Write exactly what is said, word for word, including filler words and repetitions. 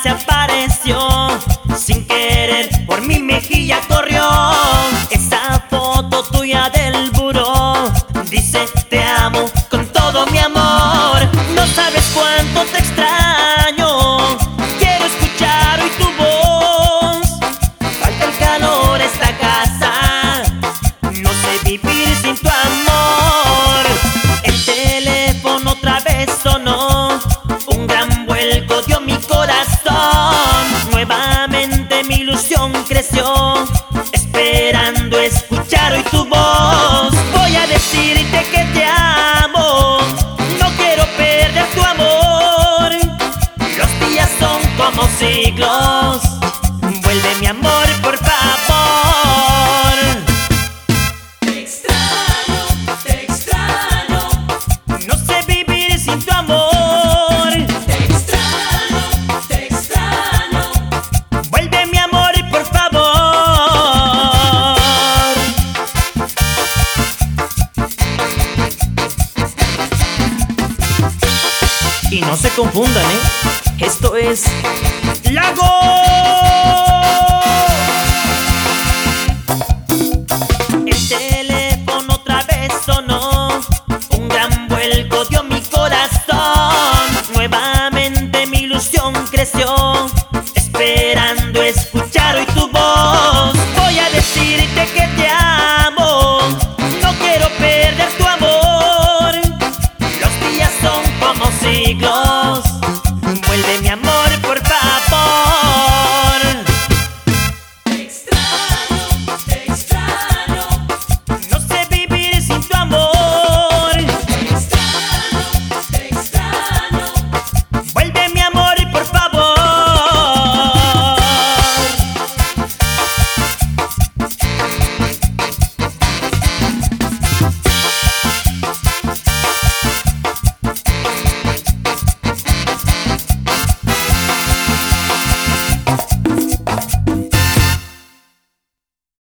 se apareció. Sin querer por mi mejilla corrió esa foto tuya del buró. Dice te amo con todo mi amor. No sabes cuánto te extraño. Quiero escuchar hoy tu voz. Falta el calor a esta casa. No sé vivir sin tu amor. El teléfono otra vez sonó. Un gran vuelco dio mi corazón. Nuevamente mi ilusión creció, esperando escuchar hoy tu voz. Voy a decirte que te amo. No quiero perder tu amor. Los días son como siglos. Vuelve mi amor, por favor. Te extraño, te extraño. No sé vivir sin tu amor. Te extraño, te extraño. Vuelve mi amor, por favor. Y no se confundan, ¿eh? Esto es Lago. El teléfono otra vez sonó. Un gran vuelco dio mi corazón. Nuevamente mi ilusión creció, esperando escuchar hoy tu voz. Voy a decirte que te amo. No quiero perder tu amor. Los días son como siglos.